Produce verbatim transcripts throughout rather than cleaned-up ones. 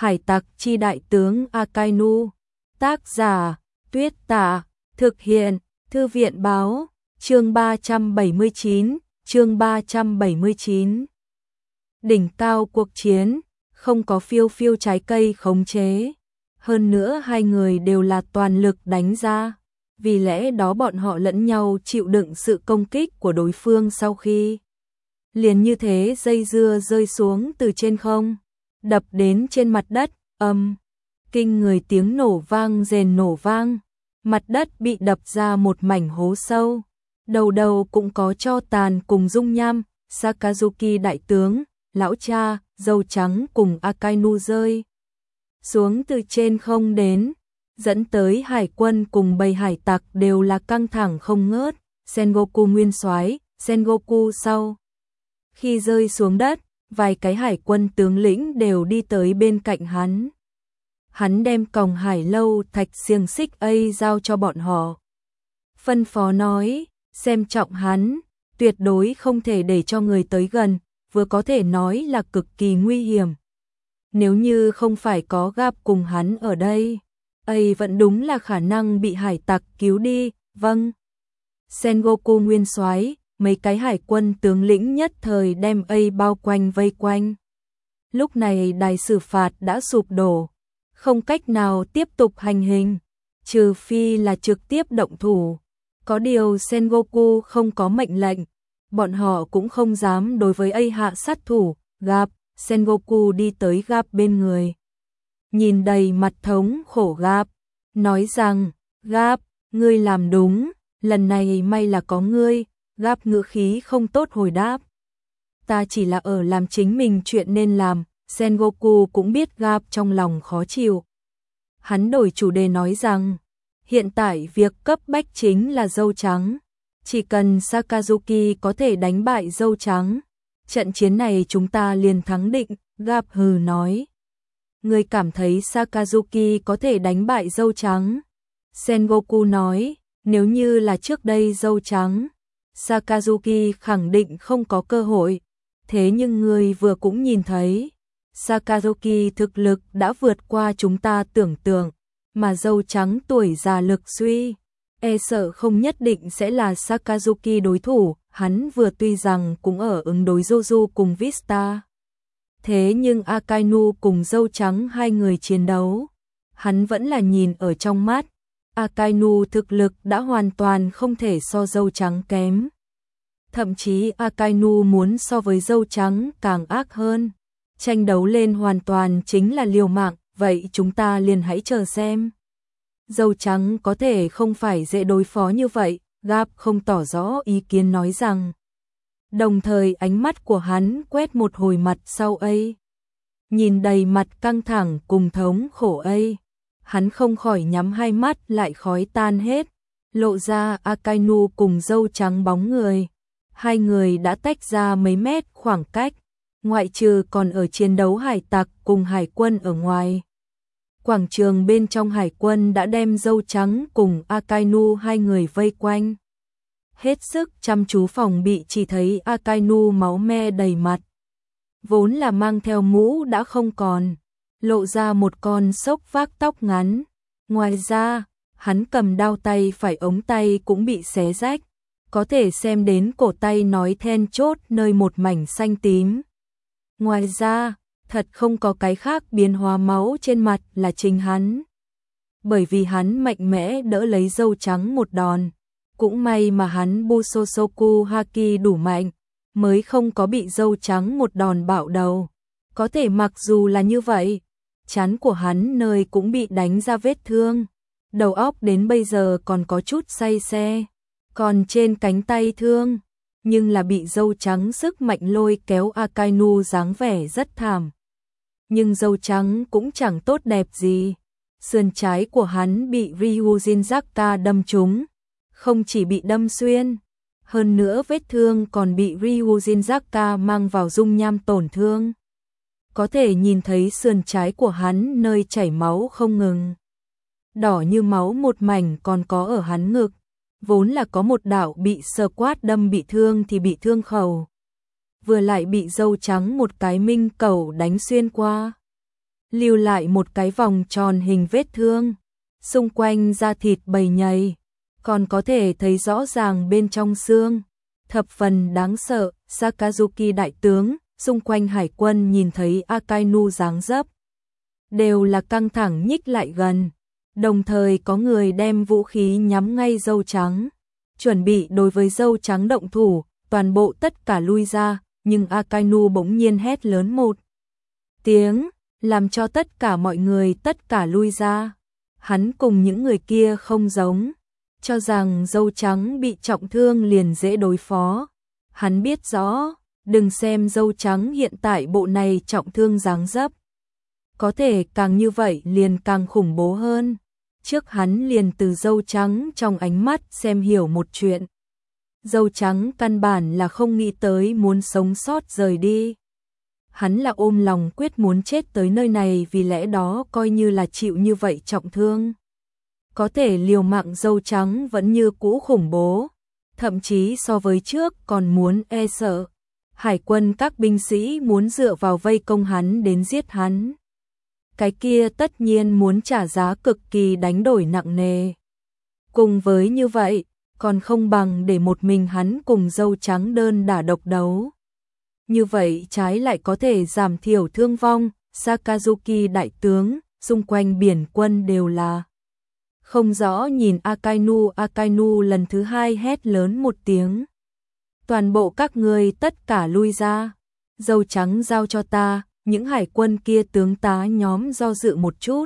Hải tặc chi đại tướng Akainu. Tác giả Tuyết Tả. Thực hiện Thư viện báo. Chương ba trăm bảy mươi chín. Chương ba trăm bảy mươi chín. Đỉnh cao cuộc chiến, không có phiêu phiêu trái cây khống chế. Hơn nữa hai người đều là toàn lực đánh ra. Vì lẽ đó bọn họ lẫn nhau chịu đựng sự công kích của đối phương sau khi liền như thế dây dưa rơi xuống từ trên không, đập đến trên mặt đất, âm. Kinh người tiếng nổ vang rền nổ vang. Mặt đất bị đập ra một mảnh hố sâu. Đầu đầu cũng có tro tàn cùng dung nham. Sakazuki đại tướng, lão cha, dâu trắng cùng Akainu rơi xuống từ trên không đến, dẫn tới hải quân cùng bầy hải tặc đều là căng thẳng không ngớt. Sengoku nguyên soái, Sengoku sau khi rơi xuống đất, vài cái hải quân tướng lĩnh đều đi tới bên cạnh hắn. Hắn đem còng hải lâu thạch xiềng xích ấy giao cho bọn họ. Phân phó nói, xem trọng hắn, tuyệt đối không thể để cho người tới gần, vừa có thể nói là cực kỳ nguy hiểm. Nếu như không phải có Gap cùng hắn ở đây, ấy vẫn đúng là khả năng bị hải tặc cứu đi. Vâng. Sengoku nguyên soái, mấy cái hải quân tướng lĩnh nhất thời đem ấy bao quanh vây quanh. Lúc này đài xử phạt đã sụp đổ, không cách nào tiếp tục hành hình, trừ phi là trực tiếp động thủ. Có điều Sengoku không có mệnh lệnh, bọn họ cũng không dám đối với ấy hạ sát thủ. Gap, Sengoku đi tới Gap bên người, nhìn đầy mặt thống khổ Gap, nói rằng, Gap, ngươi làm đúng, lần này may là có ngươi. Gap ngữ khí không tốt hồi đáp, ta chỉ là ở làm chính mình chuyện nên làm. Sengoku cũng biết Gap trong lòng khó chịu. Hắn đổi chủ đề nói rằng, hiện tại việc cấp bách chính là dâu trắng. Chỉ cần Sakazuki có thể đánh bại dâu trắng, trận chiến này chúng ta liền thắng định. Gap hừ nói, ngươi cảm thấy Sakazuki có thể đánh bại dâu trắng? Sengoku nói, nếu như là trước đây dâu trắng, Sakazuki khẳng định không có cơ hội. Thế nhưng ngươi vừa cũng nhìn thấy, Sakazuki thực lực đã vượt qua chúng ta tưởng tượng, mà dâu trắng tuổi già lực suy, e sợ không nhất định sẽ là Sakazuki đối thủ. Hắn vừa tuy rằng cũng ở ứng đối Jojo cùng Vista, thế nhưng Akainu cùng dâu trắng hai người chiến đấu, hắn vẫn là nhìn ở trong mắt. Akainu thực lực đã hoàn toàn không thể so dâu trắng kém. Thậm chí Akainu muốn so với dâu trắng càng ác hơn. Tranh đấu lên hoàn toàn chính là liều mạng, vậy chúng ta liền hãy chờ xem. Dâu trắng có thể không phải dễ đối phó như vậy. Gap không tỏ rõ ý kiến nói rằng. Đồng thời ánh mắt của hắn quét một hồi mặt sau ấy. Nhìn đầy mặt căng thẳng cùng thống khổ ấy, hắn không khỏi nhắm hai mắt lại khói tan hết, lộ ra Akainu cùng dâu trắng bóng người. Hai người đã tách ra mấy mét khoảng cách, ngoại trừ còn ở chiến đấu hải tặc cùng hải quân ở ngoài. Quảng trường bên trong hải quân đã đem dâu trắng cùng Akainu hai người vây quanh. Hết sức chăm chú phòng bị, chỉ thấy Akainu máu me đầy mặt. Vốn là mang theo mũ đã không còn, lộ ra một con sốc vác tóc ngắn. Ngoài ra, hắn cầm đao tay phải ống tay cũng bị xé rách, có thể xem đến cổ tay nói then chốt nơi một mảnh xanh tím. Ngoài ra, thật không có cái khác biến hóa máu trên mặt là chính hắn. Bởi vì hắn mạnh mẽ đỡ lấy dâu trắng một đòn. Cũng may mà hắn Busosoku Haki đủ mạnh, mới không có bị dâu trắng một đòn bạo đầu. Có thể mặc dù là như vậy, trán của hắn nơi cũng bị đánh ra vết thương. Đầu óc đến bây giờ còn có chút say xe. Còn trên cánh tay thương, nhưng là bị dâu trắng sức mạnh lôi kéo. Akainu dáng vẻ rất thảm. Nhưng dâu trắng cũng chẳng tốt đẹp gì. Sườn trái của hắn bị Ryujin Zaka đâm trúng. Không chỉ bị đâm xuyên, hơn nữa vết thương còn bị Ryujin Zaka mang vào dung nham tổn thương. Có thể nhìn thấy sườn trái của hắn nơi chảy máu không ngừng. Đỏ như máu một mảnh còn có ở hắn ngực. Vốn là có một đạo bị sờ quát đâm bị thương thì bị thương khẩu. Vừa lại bị dâu trắng một cái minh cẩu đánh xuyên qua. lưu lại một cái vòng tròn hình vết thương, xung quanh da thịt bầy nhầy, còn có thể thấy rõ ràng bên trong xương, thập phần đáng sợ. Sakazuki đại tướng, xung quanh hải quân nhìn thấy Akainu dáng dấp, đều là căng thẳng nhích lại gần, đồng thời có người đem vũ khí nhắm ngay dâu trắng, chuẩn bị đối với dâu trắng động thủ. Toàn bộ tất cả lui ra, nhưng Akainu bỗng nhiên hét lớn một tiếng, làm cho tất cả mọi người tất cả lui ra. Hắn cùng những người kia không giống, cho rằng dâu trắng bị trọng thương liền dễ đối phó. Hắn biết rõ, đừng xem dâu trắng hiện tại bộ này trọng thương dáng dấp, có thể càng như vậy liền càng khủng bố hơn. Trước hắn liền từ dâu trắng trong ánh mắt xem hiểu một chuyện. Dâu trắng căn bản là không nghĩ tới muốn sống sót rời đi. Hắn là ôm lòng quyết muốn chết tới nơi này, vì lẽ đó coi như là chịu như vậy trọng thương, có thể liều mạng. Dâu trắng vẫn như cũ khủng bố, thậm chí so với trước còn muốn e sợ. Hải quân các binh sĩ muốn dựa vào vây công hắn đến giết hắn, cái kia tất nhiên muốn trả giá cực kỳ đánh đổi nặng nề. Cùng với như vậy, còn không bằng để một mình hắn cùng dâu trắng đơn đả độc đấu. Như vậy trái lại có thể giảm thiểu thương vong. Sakazuki đại tướng, xung quanh biển quân đều là không rõ nhìn Akainu. Akainu lần thứ hai hét lớn một tiếng, toàn bộ các ngươi tất cả lui ra, dâu trắng giao cho ta. Những hải quân kia tướng tá nhóm do dự một chút,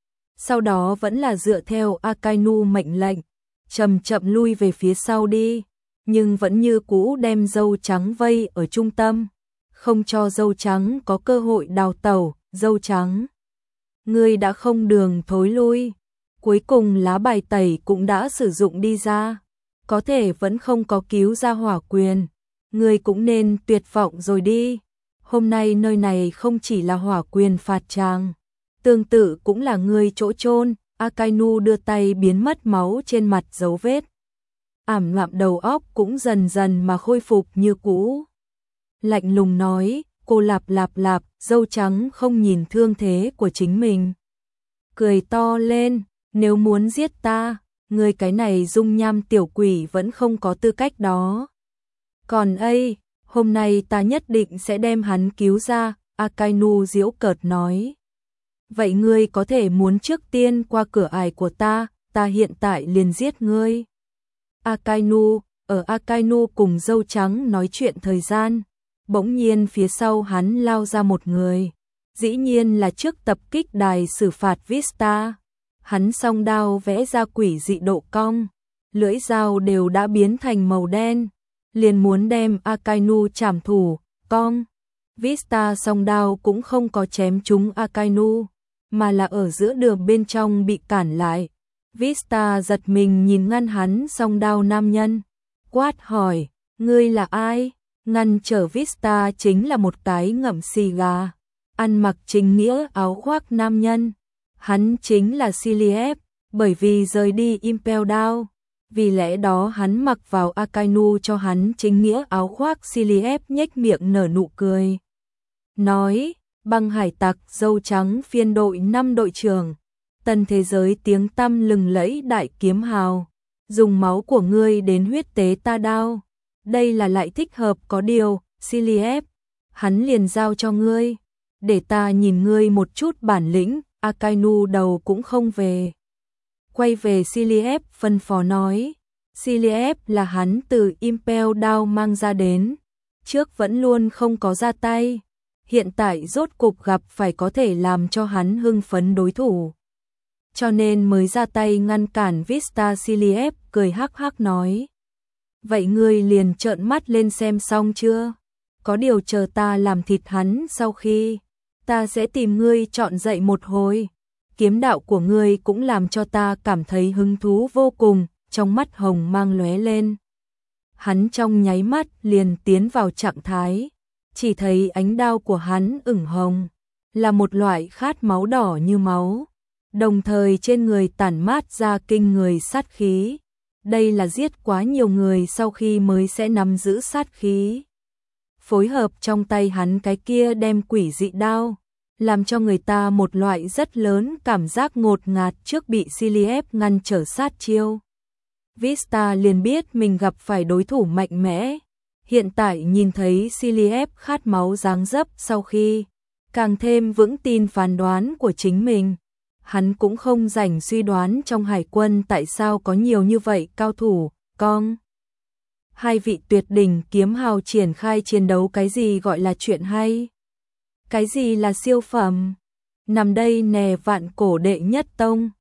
sau đó vẫn là dựa theo Akainu mệnh lệnh, chậm chậm lui về phía sau đi, nhưng vẫn như cũ đem dâu trắng vây ở trung tâm, không cho dâu trắng có cơ hội đào tẩu. Dâu trắng, ngươi đã không đường thối lui. Cuối cùng lá bài tẩy cũng đã sử dụng đi ra, có thể vẫn không có cứu ra hỏa quyền, ngươi cũng nên tuyệt vọng rồi đi. Hôm nay nơi này không chỉ là hỏa quyền phạt tràng, tương tự cũng là ngươi chỗ chôn. Akainu đưa tay biến mất máu trên mặt dấu vết, ảm đạm đầu óc cũng dần dần mà khôi phục như cũ. Lạnh lùng nói, cô lạp lạp lạp. Dâu trắng không nhìn thương thế của chính mình, cười to lên, nếu muốn giết ta, ngươi cái này dung nham tiểu quỷ vẫn không có tư cách đó. Còn ây, hôm nay ta nhất định sẽ đem hắn cứu ra. Akainu giễu cợt nói. Vậy ngươi có thể muốn trước tiên qua cửa ải của ta, ta hiện tại liền giết ngươi. Akainu, ở Akainu cùng dâu trắng nói chuyện thời gian, bỗng nhiên phía sau hắn lao ra một người, dĩ nhiên là trước tập kích đài xử phạt Vista. Hắn song đao vẽ ra quỷ dị độ cong, lưỡi dao đều đã biến thành màu đen, liền muốn đem Akainu trảm thủ. Cong, Vista song đao cũng không có chém trúng Akainu, mà là ở giữa đường bên trong bị cản lại. Vista giật mình nhìn ngăn hắn song đao nam nhân, quát hỏi, ngươi là ai? Ngăn trở Vista chính là một cái ngậm xì gà, ăn mặc chính nghĩa áo khoác nam nhân. Hắn chính là Ciliev, bởi vì rời đi Impel Down, vì lẽ đó hắn mặc vào Akainu cho hắn chính nghĩa áo khoác. Ciliev nhếch miệng nở nụ cười, nói, băng hải tặc dâu trắng phiên đội năm đội trưởng, tân thế giới tiếng tăm lừng lẫy đại kiếm hào, dùng máu của ngươi đến huyết tế ta đao, đây là lại thích hợp. Có điều, Ciliev, hắn liền giao cho ngươi, để ta nhìn ngươi một chút bản lĩnh. Akainu đầu cũng không về, quay về Ciliev phân phó nói. Ciliev là hắn từ Impel Down mang ra đến, trước vẫn luôn không có ra tay, hiện tại rốt cục gặp phải có thể làm cho hắn hưng phấn đối thủ, cho nên mới ra tay ngăn cản Vista. Ciliev cười hắc hắc nói, vậy ngươi liền trợn mắt lên xem xong chưa? Có điều chờ ta làm thịt hắn sau khi, ta sẽ tìm ngươi chọn dậy một hồi. Kiếm đạo của ngươi cũng làm cho ta cảm thấy hứng thú vô cùng. Trong mắt hồng mang lóe lên, hắn trong nháy mắt liền tiến vào trạng thái, chỉ thấy ánh đao của hắn ửng hồng, là một loại khát máu đỏ như máu, đồng thời trên người tản mát ra kinh người sát khí. Đây là giết quá nhiều người sau khi mới sẽ nắm giữ sát khí. Phối hợp trong tay hắn cái kia đem quỷ dị đao, làm cho người ta một loại rất lớn cảm giác ngột ngạt trước bị Cillian ngăn trở sát chiêu. Vista liền biết mình gặp phải đối thủ mạnh mẽ. Hiện tại nhìn thấy Cillian khát máu dáng dấp sau khi càng thêm vững tin phán đoán của chính mình. Hắn cũng không rảnh suy đoán trong hải quân tại sao có nhiều như vậy cao thủ, con. Hai vị tuyệt đỉnh kiếm hào triển khai chiến đấu cái gì gọi là chuyện hay? Cái gì là siêu phẩm? Nằm đây nè vạn cổ đệ nhất tông.